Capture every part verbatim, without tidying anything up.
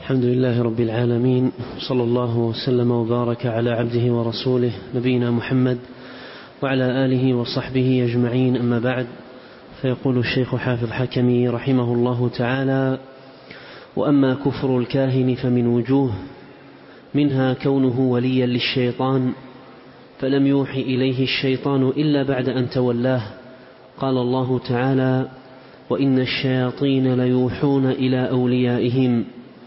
الحمد لله رب العالمين، صلى الله وسلم وبارك على عبده ورسوله نبينا محمد وعلى آله وصحبه أجمعين، أما بعد. فيقول الشيخ حافظ حكمي رحمه الله تعالى: وأما كفر الكاهن فمن وجوه، منها كونه وليا للشيطان، فلم يوحي إليه الشيطان إلا بعد أن تولاه. قال الله تعالى: وإن الشياطين ليوحون إلى أوليائهم،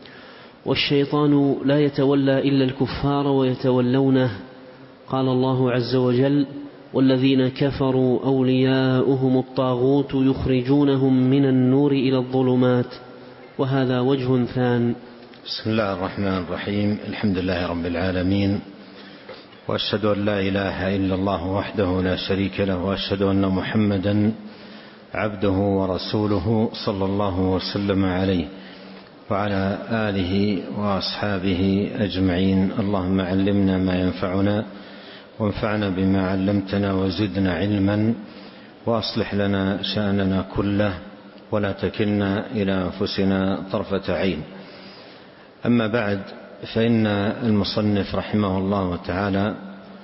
والشيطان لا يتولى إلا الكفار ويتولونه. قال الله عز وجل: والذين كفروا أولياؤهم الطاغوت يخرجونهم من النور إلى الظلمات. وهذا وجه ثان. بسم الله الرحمن الرحيم. الحمد لله رب العالمين، وأشهد أن لا إله إلا الله وحده لا شريك له، وأشهد أن محمدا عبده ورسوله صلى الله وسلم عليه وعلى آله وأصحابه أجمعين. اللهم علمنا ما ينفعنا، وانفعنا بما علمتنا، وزدنا علما، وأصلح لنا شأننا كله، ولا تكلنا إلى أنفسنا طرفة عين. أما بعد، فإن المصنف رحمه الله تعالى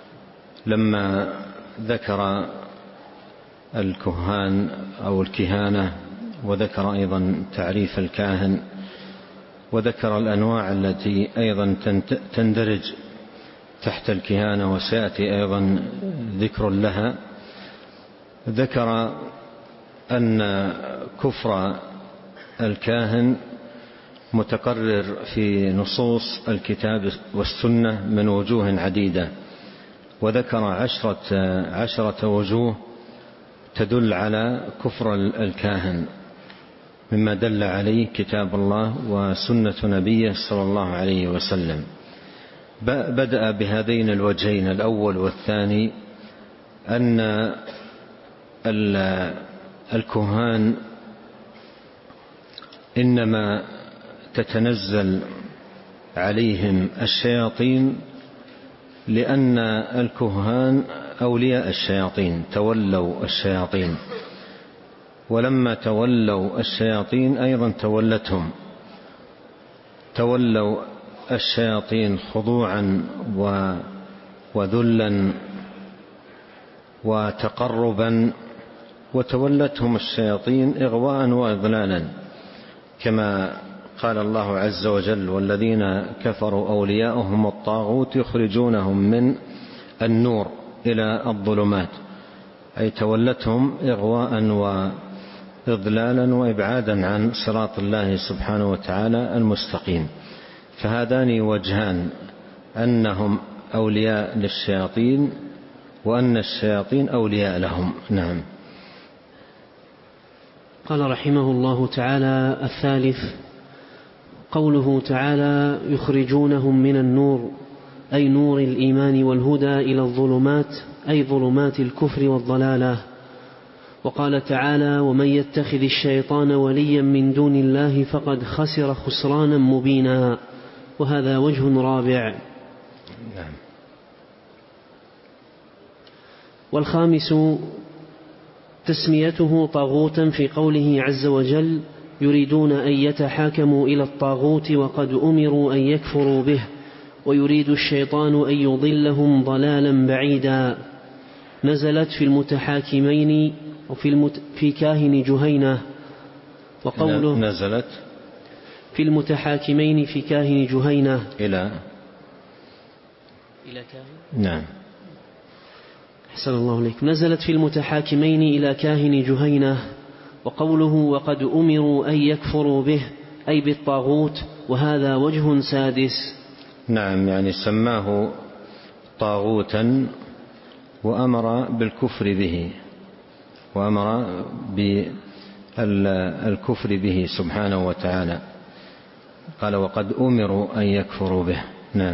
لما ذكر الكهان أو الكهانة، وذكر أيضا تعريف الكاهن، وذكر الأنواع التي أيضا تندرج تحت الكهانة وسيأتي أيضا ذكر لها، ذكر أن كفر الكاهن متقرر في نصوص الكتاب والسنة من وجوه عديدة، وذكر عشرة, عشرة وجوه تدل على كفر الكاهن، مما دل عليه كتاب الله وسنة نبيه صلى الله عليه وسلم. بدأ بهذين الوجهين، الأول والثاني، أن الكهان إنما تتنزل عليهم الشياطين لأن الكهان أولياء الشياطين، تولوا الشياطين، ولما تولوا الشياطين أيضا تولتهم، تولوا الشياطين خضوعا وذلا وتقربا، وتولتهم الشياطين إغواء وإضلالا، كما قال الله عز وجل: والذين كفروا أولياؤهم الطاغوت يخرجونهم من النور إلى الظلمات، أي تولتهم إغواء وإضلالا وإبعادا عن صراط الله سبحانه وتعالى المستقيم. فهذان وجهان، أنهم أولياء للشياطين، وأن الشياطين أولياء لهم. نعم. قال رحمه الله تعالى: الثالث قوله تعالى: يخرجونهم من النور، أي نور الإيمان والهدى، إلى الظلمات، أي ظلمات الكفر والضلالة. وقال تعالى: ومن يتخذ الشيطان وليا من دون الله فقد خسر خسرانا مبينا. وهذا وجه رابع. نعم. والخامس تسميته طاغوتا في قوله عز وجل: يريدون أن يتحاكموا إلى الطاغوت وقد أمروا أن يكفروا به، ويريد الشيطان أن يضلهم ضلالا بعيدا. نزلت في المتحاكمين وفي المت... في كاهن جهينة. وقوله نزلت في المتحاكمين في كاهن جهينة إلى إلى كاهن. نعم. أحسن الله عليكم. نزلت في المتحاكمين إلى كاهن جهينة. وقوله وقد أمروا أن يكفروا به، أي بالطاغوت. وهذا وجه سادس. نعم، يعني سماه طاغوتا وأمر بالكفر به، وأمر بالكفر به سبحانه وتعالى. قال: وقد أمروا أن يكفروا به. نعم.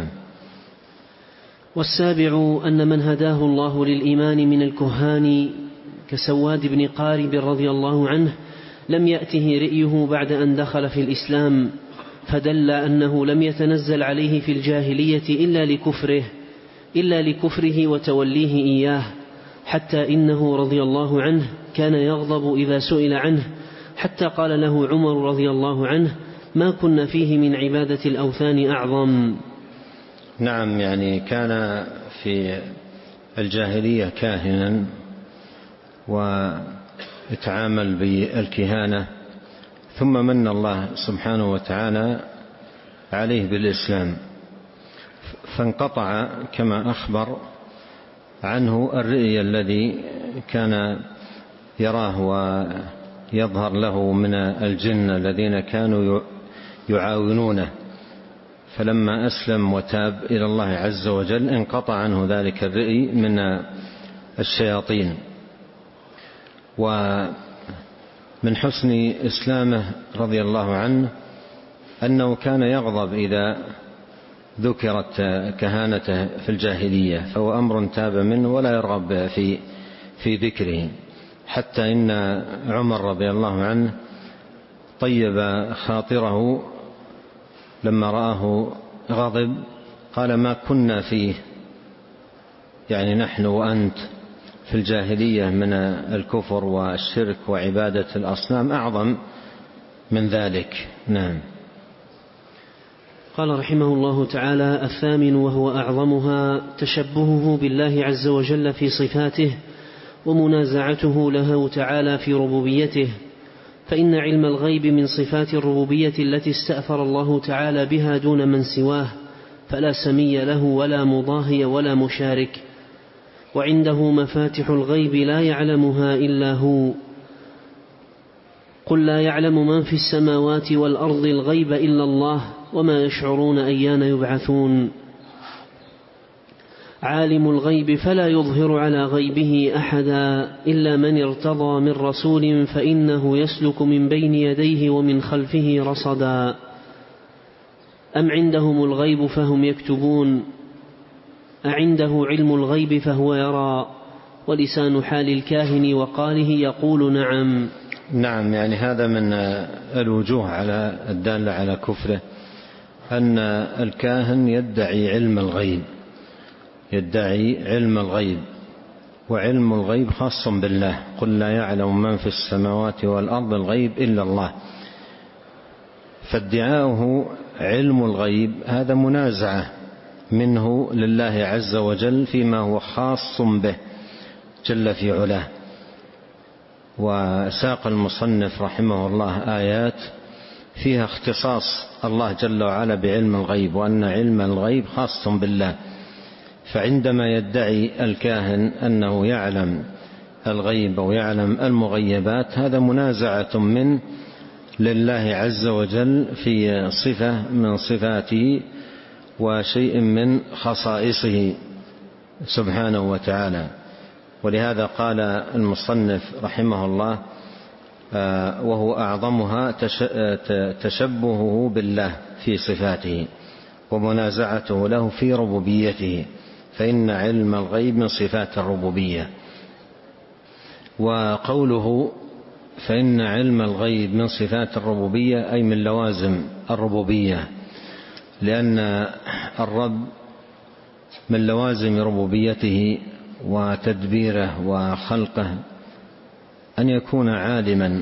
والسابع أن من هداه الله للإيمان من الكهان كسواد بن قارب رضي الله عنه لم يأته رئيه بعد أن دخل في الإسلام، فدل أنه لم يتنزل عليه في الجاهلية إلا لكفره إلا لكفره وتوليه إياه، حتى إنه رضي الله عنه كان يغضب إذا سئل عنه، حتى قال له عمر رضي الله عنه: ما كنا فيه من عبادة الأوثان أعظم. نعم، يعني كان في الجاهلية كاهنا ويتعامل بالكهانة، ثم من الله سبحانه وتعالى عليه بالإسلام، فانقطع كما أخبر عنه الرئي الذي كان يراه ويظهر له من الجن الذين كانوا يعاونونه، فلما أسلم وتاب إلى الله عز وجل انقطع عنه ذلك الرئي من الشياطين. ومن حسن إسلامه رضي الله عنه أنه كان يغضب إذا ذكرت كهانته في الجاهلية، فهو أمر تاب منه ولا يرغب في في ذكره، حتى إن عمر رضي الله عنه طيب خاطره لما رآه غضب، قال: ما كنا فيه، يعني نحن وأنت في الجاهلية من الكفر والشرك وعبادة الأصنام أعظم من ذلك. نعم. قال رحمه الله تعالى: الثامن وهو أعظمها تشبهه بالله عز وجل في صفاته ومنازعته له تعالى في ربوبيته، فإن علم الغيب من صفات الربوبية التي استأثر الله تعالى بها دون من سواه، فلا سمي له ولا مضاهي ولا مشارك، وعنده مفاتح الغيب لا يعلمها إلا هو. قل لا يعلم من في السماوات والأرض الغيب إلا الله وما يشعرون أيان يبعثون. عالم الغيب فلا يظهر على غيبه أحدا إلا من ارتضى من رسول فإنه يسلك من بين يديه ومن خلفه رصدا. أم عندهم الغيب فهم يكتبون، أعنده علم الغيب فهو يرى. ولسان حال الكاهن وقاله يقول نعم. نعم، يعني هذا من الوجوه على الدالة على كفره، أن الكاهن يدعي علم الغيب، يدعي علم الغيب، وعلم الغيب خاص بالله. قل لا يعلم من في السماوات والأرض الغيب إلا الله. فادعاؤه علم الغيب هذا منازعة منه لله عز وجل فيما هو خاص به جل في علاه. وساق المصنف رحمه الله آيات فيها اختصاص الله جل وعلا بعلم الغيب، وأن علم الغيب خاص بالله. فعندما يدعي الكاهن أنه يعلم الغيب ويعلم المغيبات، هذا منازعة من لله عز وجل في صفة من صفاته وشيء من خصائصه سبحانه وتعالى. ولهذا قال المصنف رحمه الله: وهو أعظمها تشبهه بالله في صفاته ومنازعته له في ربوبيته، فإن علم الغيب من صفات الربوبية. وقوله فإن علم الغيب من صفات الربوبية أي من لوازم الربوبية، لأن الرب من لوازم ربوبيته وتدبيره وخلقه أن يكون عالما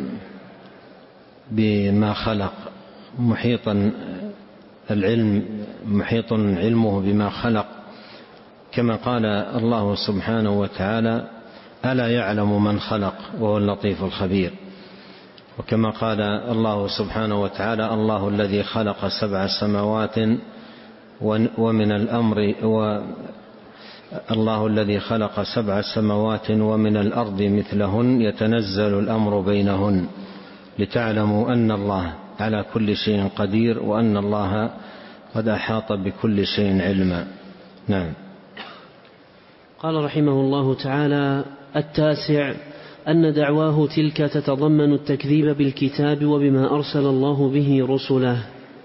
بما خلق، محيطا العلم محيط علمه بما خلق، كما قال الله سبحانه وتعالى: ألا يعلم من خلق وهو اللطيف الخبير. وكما قال الله سبحانه وتعالى: الله الذي خلق سبع سماوات ومن الأمر و الله الذي خلق سبع سماوات ومن الأرض مثلهن يتنزل الأمر بينهن لتعلموا أن الله على كل شيء قدير وأن الله قد أحاط بكل شيء علما. نعم. قال رحمه الله تعالى: التاسع أن دعواه تلك تتضمن التكذيب بالكتاب وبما أرسل الله به رسله.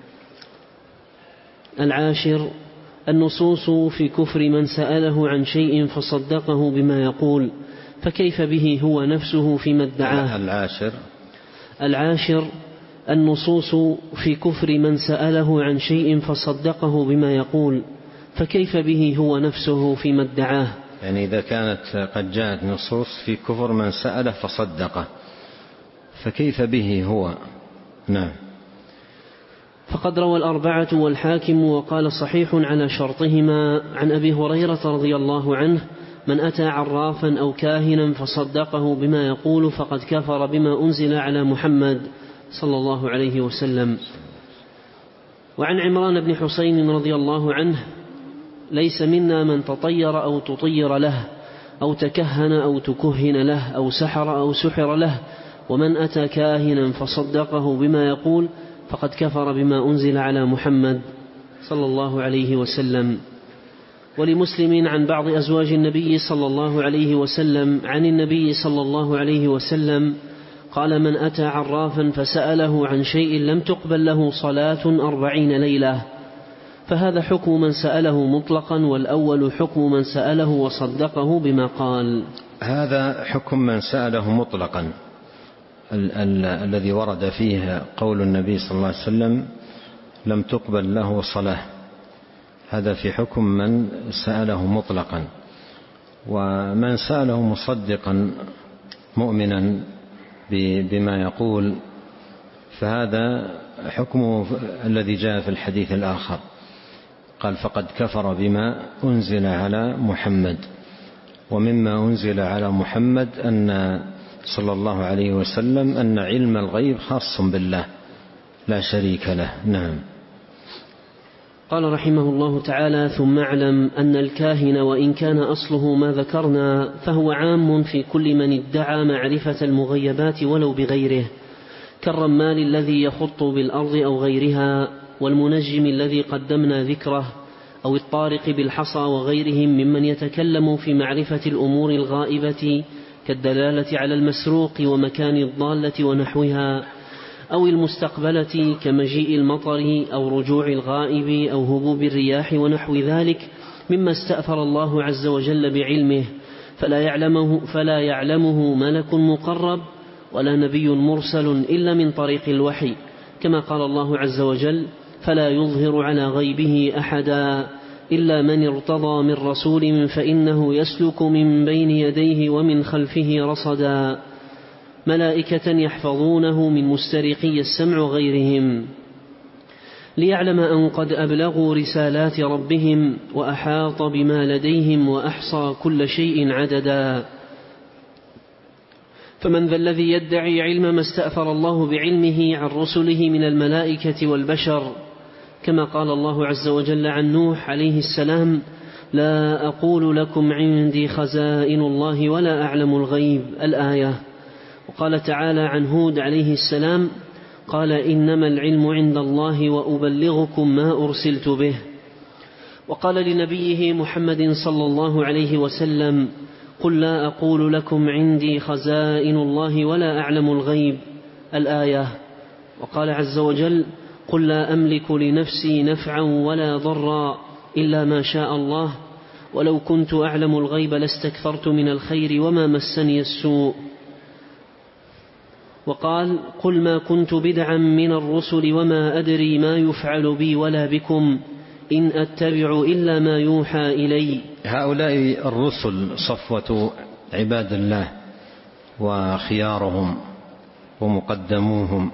العاشر النصوص في كفر من سأله عن شيء فصدقه بما يقول، فكيف به هو نفسه فيما ادعاه. العاشر العاشر النصوص في كفر من سأله عن شيء فصدقه بما يقول، فكيف به هو نفسه فيما ادعاه. يعني إذا كانت قد جاءت نصوص في كفر من سأله فصدقه، فكيف به هو. نعم. فقد روى الأربعة والحاكم وقال صحيح على شرطهما عن أبي هريرة رضي الله عنه: من أتى عرافا أو كاهنا فصدقه بما يقول فقد كفر بما أنزل على محمد صلى الله عليه وسلم. وعن عمران بن حسين رضي الله عنه: ليس منا من تطير أو تطير له أو تكهن أو تكهن له أو سحر أو سحر له، ومن أتى كاهنا فصدقه بما يقول فقد كفر بما أنزل على محمد صلى الله عليه وسلم. ولمسلم عن بعض أزواج النبي صلى الله عليه وسلم عن النبي صلى الله عليه وسلم قال: من أتى عرافا فسأله عن شيء لم تقبل له صلاة أربعين ليلة، فهذا حكم من سأله مطلقا، والأول حكم من سأله وصدقه بما قال. هذا حكم من سأله مطلقا ال- ال- الذي ورد فيه قول النبي صلى الله عليه وسلم لم تقبل له صلاة، هذا في حكم من سأله مطلقا. ومن سأله مصدقا مؤمنا بما يقول فهذا حكمه الذي جاء في الحديث الآخر، قال: فقد كفر بما أنزل على محمد. ومما أنزل على محمد أن صلى الله عليه وسلم أن علم الغيب خاص بالله لا شريك له. نعم. قال رحمه الله تعالى: ثم اعلم أن الكاهن وإن كان أصله ما ذكرنا فهو عام في كل من ادعى معرفة المغيبات ولو بغيره، كالرمال الذي يخط بالأرض أو غيرها، والمنجم الذي قدمنا ذكره، أو الطارق بالحصى وغيرهم ممن يتكلم في معرفة الأمور الغائبة كالدلالة على المسروق ومكان الضالة ونحوها، أو المستقبلة كمجيء المطر أو رجوع الغائب أو هبوب الرياح ونحو ذلك مما استأثر الله عز وجل بعلمه، فلا يعلمه, فلا يعلمه ملك مقرب ولا نبي مرسل إلا من طريق الوحي، كما قال الله عز وجل: فلا يظهر على غيبه أحدا إلا من ارتضى من رسول فإنه يسلك من بين يديه ومن خلفه رصدا، ملائكة يحفظونه من مسترقي السمع وغيرهم، ليعلم أن قد أبلغوا رسالات ربهم وأحاط بما لديهم وأحصى كل شيء عددا. فمن ذا الذي يدعي علم ما استأثر الله بعلمه عن رسله من الملائكة والبشر، كما قال الله عز وجل عن نوح عليه السلام: لا أقول لكم عندي خزائن الله ولا أعلم الغيب، الآية. وقال تعالى عن هود عليه السلام: قال إنما العلم عند الله وأبلغكم ما أرسلت به. وقال لنبيه محمد صلى الله عليه وسلم: قل لا أقول لكم عندي خزائن الله ولا أعلم الغيب، الآية. وقال عز وجل: قل لا أملك لنفسي نفعا ولا ضرا إلا ما شاء الله ولو كنت أعلم الغيب لاستكثرت من الخير وما مسني السوء. وقال: قل ما كنت بدعا من الرسل وما أدري ما يفعل بي ولا بكم إن أتبع إلا ما يوحى إلي. هؤلاء الرسل صفوة عباد الله وخيارهم ومقدموهم،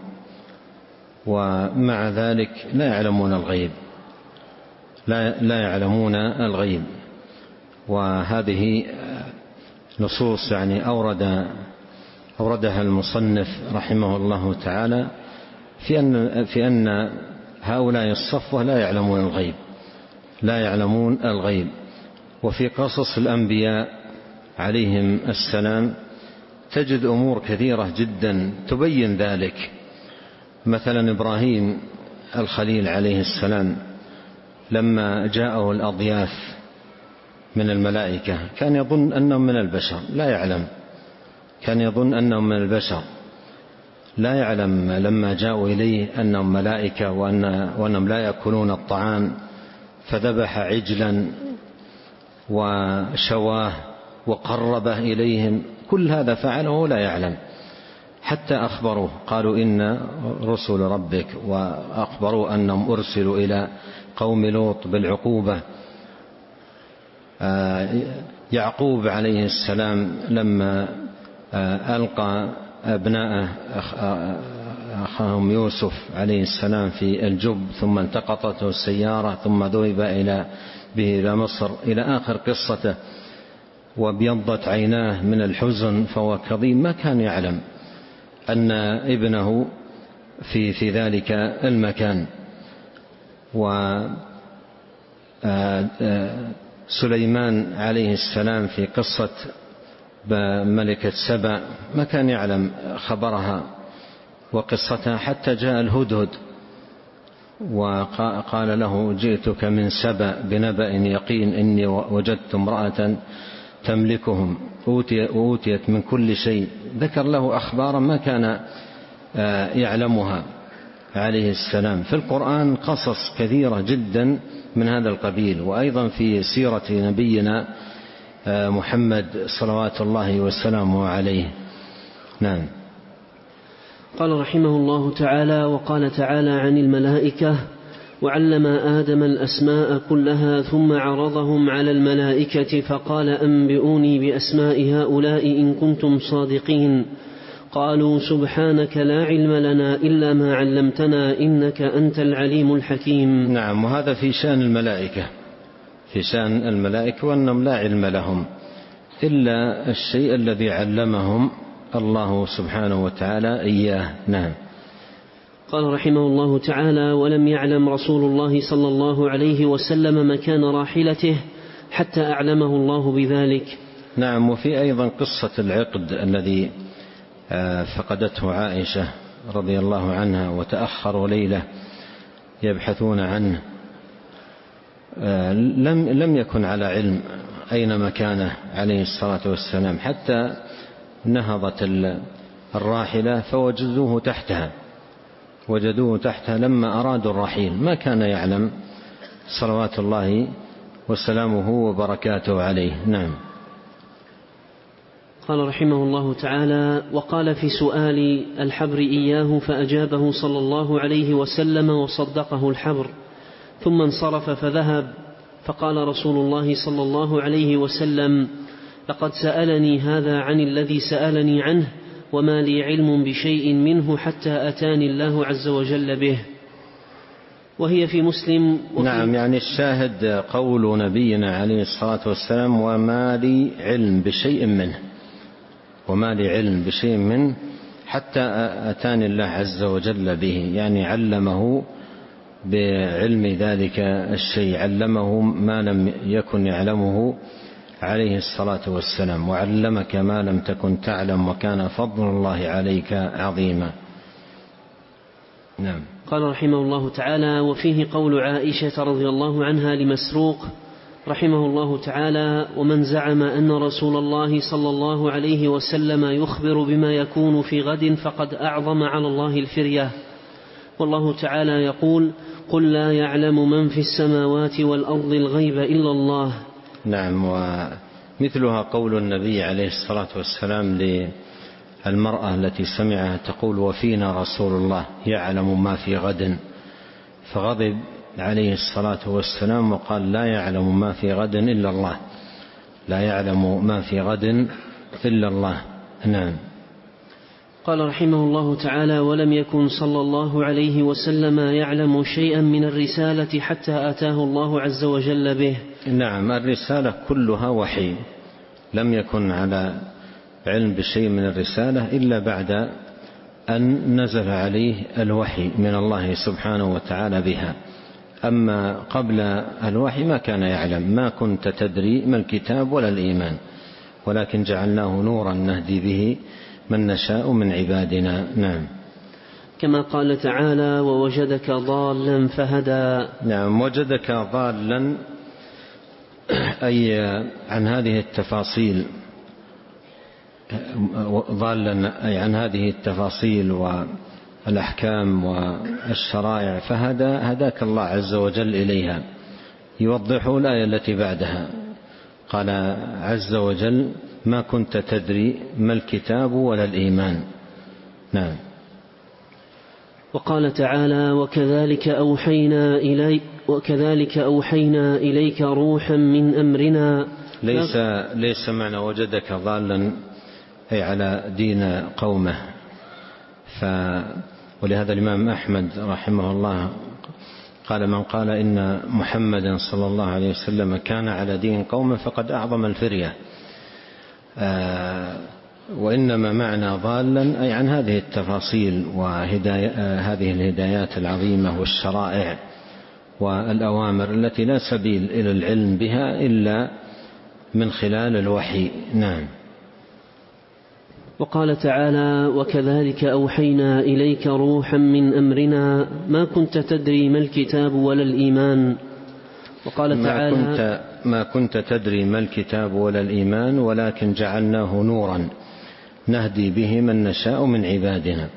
ومع ذلك لا يعلمون الغيب، لا, لا يعلمون الغيب. وهذه نصوص يعني أورد أوردها المصنف رحمه الله تعالى في أن, في أن هؤلاء الصفوة لا يعلمون الغيب، لا يعلمون الغيب. وفي قصص الأنبياء عليهم السلام تجد أمور كثيرة جدا تبين ذلك. مثلا إبراهيم الخليل عليه السلام لما جاءه الأضياف من الملائكة كان يظن أنهم من البشر، لا يعلم، كان يظن أنهم من البشر، لا يعلم لما جاءوا إليه أنهم ملائكة وأن وأنهم لا يأكلون الطعام، فذبح عجلا وشواه وقربه إليهم، كل هذا فعله لا يعلم. حتى أخبروه قالوا إن رسل ربك، وأخبروا أنهم أرسلوا إلى قوم لوط بالعقوبة. يعقوب عليه السلام لما ألقى أبناءه أخاهم يوسف عليه السلام في الجب ثم التقطته السيارة ثم ذهب إلى به إلى مصر إلى آخر قصته، وابيضت عيناه من الحزن فهو كظيم، ما كان يعلم أن ابنه في في ذلك المكان. وسليمان عليه السلام في قصة ملكة سبأ ما كان يعلم خبرها وقصتها حتى جاء الهدهد وقال له جئتك من سبأ بنبأ يقين إني وجدت امرأة تملكهم أوتيت من كل شيء، ذكر له أخبارا ما كان يعلمها عليه السلام. في القرآن قصص كثيرة جدا من هذا القبيل، وأيضا في سيرة نبينا محمد صلوات الله وسلامه عليه. نعم. قال رحمه الله تعالى: وقال تعالى عن الملائكة: وعلم آدم الأسماء كلها ثم عرضهم على الملائكة فقال أنبئوني بأسماء هؤلاء إن كنتم صادقين. قالوا سبحانك لا علم لنا إلا ما علمتنا إنك أنت العليم الحكيم. نعم. وهذا في شأن الملائكة، في شأن الملائكة وأنهم لا علم لهم إلا الشيء الذي علمهم الله سبحانه وتعالى إياه. نعم. قال رحمه الله تعالى: ولم يعلم رسول الله صلى الله عليه وسلم مكان راحلته حتى أعلمه الله بذلك. نعم. وفي أيضا قصة العقد الذي فقدته عائشة رضي الله عنها وتأخروا ليلة يبحثون عنه، لم لم يكن على علم أين مكانه عليه الصلاة والسلام حتى نهضت الراحلة فوجدوه تحتها وجدوه تحتها لما أرادوا الرحيل، ما كان يعلم صلوات الله وسلامه وبركاته عليه. نعم. قال رحمه الله تعالى: وقال في سؤال الحبر إياه فأجابه صلى الله عليه وسلم وصدقه الحبر، ثم انصرف فذهب، فقال رسول الله صلى الله عليه وسلم: لقد سألني هذا عن الذي سألني عنه وما لي علم بشيء منه حتى أتاني الله عز وجل به. وهي في مسلم. نعم. يعني الشاهد قول نبينا عليه الصلاة والسلام: وما لي علم بشيء منه، وما لي علم بشيء منه حتى أتاني الله عز وجل به، يعني علمه بعلم ذلك الشيء، علمه ما لم يكن يعلمه عليه الصلاة والسلام، وعلمك ما لم تكن تعلم وكان فضل الله عليك عظيما. نعم. قال رحمه الله تعالى: وفيه قول عائشة رضي الله عنها لمسروق رحمه الله تعالى: ومن زعم أن رسول الله صلى الله عليه وسلم يخبر بما يكون في غد فقد أعظم على الله الفرية، والله تعالى يقول: قل لا يعلم من في السماوات والأرض الغيب إلا الله. نعم. ومثلها قول النبي عليه الصلاة والسلام للمرأة التي سمعها تقول: وفينا رسول الله يعلم ما في غد، فغضب عليه الصلاة والسلام وقال: لا يعلم ما في غد إلا الله، لا يعلم ما في غد إلا الله. نعم. قال رحمه الله تعالى: ولم يكن صلى الله عليه وسلم يعلم شيئا من الرسالة حتى أتاه الله عز وجل به. نعم. الرسالة كلها وحي، لم يكن على علم بشيء من الرسالة إلا بعد أن نزل عليه الوحي من الله سبحانه وتعالى بها، أما قبل الوحي ما كان يعلم. ما كنت تدري ما الكتاب ولا الإيمان، ولكن جعلناه نورا نهدي به من نشاء من عبادنا. نعم. كما قال تعالى: ووجدك ضالا فهدى. نعم. وجدك ضالا أي عن هذه التفاصيل، ضالا أي عن هذه التفاصيل والأحكام والشرائع، فهدى هداك الله عز وجل إليها. يوضح الآية التي بعدها، قال عز وجل: ما كنت تدري ما الكتاب ولا الإيمان. نعم. وقال تعالى: وكذلك أوحينا إليك وكذلك أوحينا إليك روحا من أمرنا. ليس ليس معنى وجدك ضالا أي على دين قومه، ولهذا الإمام أحمد رحمه الله قال: من قال إن محمدا صلى الله عليه وسلم كان على دين قوم فقد أعظم الفرية. وإنما معنى ضالا أي عن هذه التفاصيل وهذه الهدايات العظيمة والشرائع والأوامر التي لا سبيل إلى العلم بها إلا من خلال الوحي. نعم. وقال تعالى: وكذلك أوحينا إليك روحا من أمرنا ما كنت تدري ما الكتاب ولا الإيمان. وقال تعالى: ما كنت, ما كنت تدري ما الكتاب ولا الإيمان ولكن جعلناه نورا نهدي به من نشاء من عبادنا.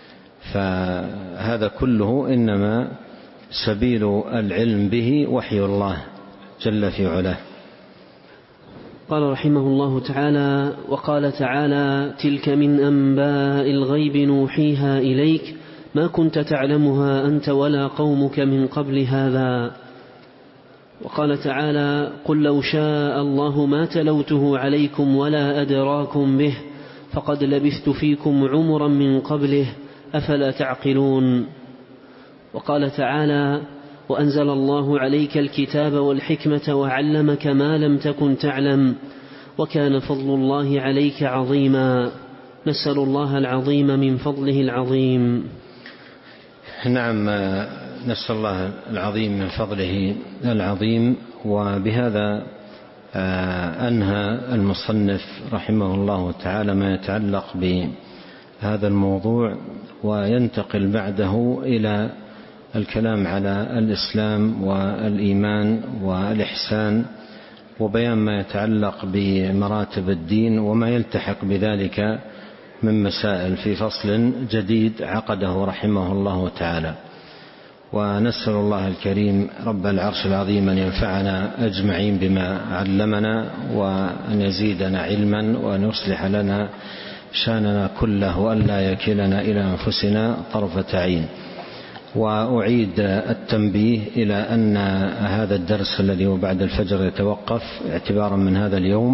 فهذا كله إنما سبيل العلم به وحي الله جل في علاه. قال رحمه الله تعالى: وقال تعالى: تلك من أنباء الغيب نوحيها إليك ما كنت تعلمها أنت ولا قومك من قبل هذا. وقال تعالى: قل لو شاء الله ما تلوته عليكم ولا أدراكم به فقد لبثت فيكم عمرا من قبله أفلا تعقلون. وقال تعالى: وأنزل الله عليك الكتاب والحكمة وعلمك ما لم تكن تعلم وكان فضل الله عليك عظيما. نسأل الله العظيم من فضله العظيم. نعم، نسأل الله العظيم من فضله العظيم. وبهذا أنهى المصنف رحمه الله تعالى ما يتعلق بهذا الموضوع، وينتقل بعده إلى الكلام على الإسلام والإيمان والإحسان وبيان ما يتعلق بمراتب الدين وما يلتحق بذلك من مسائل في فصل جديد عقده رحمه الله تعالى. ونسأل الله الكريم رب العرش العظيم أن ينفعنا أجمعين بما علمنا وأن يزيدنا علما وأن يصلح لنا شأننا كله وأن لا يكلنا إلى أنفسنا طرفة عين. وأعيد التنبيه إلى أن هذا الدرس الذي هو بعد الفجر يتوقف اعتبارا من هذا اليوم،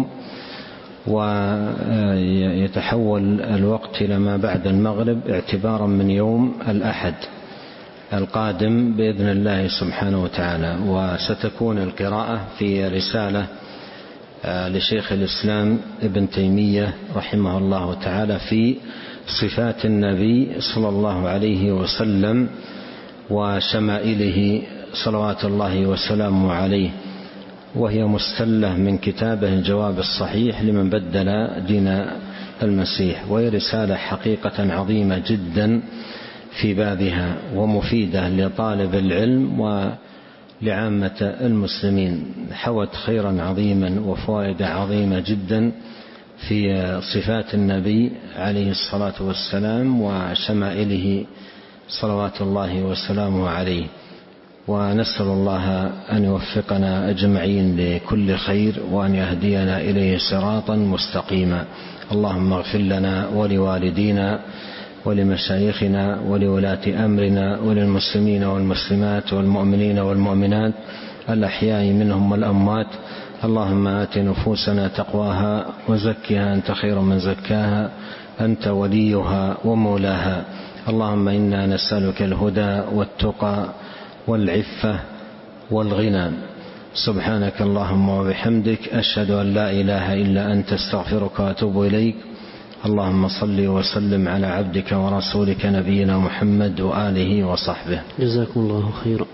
ويتحول الوقت إلى ما بعد المغرب اعتبارا من يوم الأحد القادم بإذن الله سبحانه وتعالى. وستكون القراءة في رسالة لشيخ الإسلام ابن تيمية رحمه الله تعالى في صفات النبي صلى الله عليه وسلم وشمائله صلوات الله وسلامه عليه، وهي مستلة من كتابه الجواب الصحيح لمن بدل دين المسيح. وهي رسالة حقيقة عظيمة جدا في بابها ومفيدة لطالب العلم ولعامة المسلمين، حوت خيرا عظيما وفوائد عظيمة جدا في صفات النبي عليه الصلاة والسلام وشمائله صلوات الله وسلامه عليه. ونسأل الله أن يوفقنا أجمعين لكل خير وأن يهدينا إليه صراطا مستقيما. اللهم اغفر لنا ولوالدينا ولمشايخنا ولولاة أمرنا وللمسلمين والمسلمات والمؤمنين والمؤمنات الأحياء منهم والأموات. اللهم آت نفوسنا تقواها وزكها أنت خير من زكاها أنت وليها ومولاها. اللهم إنا نسألك الهدى والتقى والعفة والغنى. سبحانك اللهم وبحمدك أشهد أن لا إله إلا أنت استغفرك وأتوب إليك. اللهم صل وسلم على عبدك ورسولك نبينا محمد وآله وصحبه. جزاكم الله خيرا.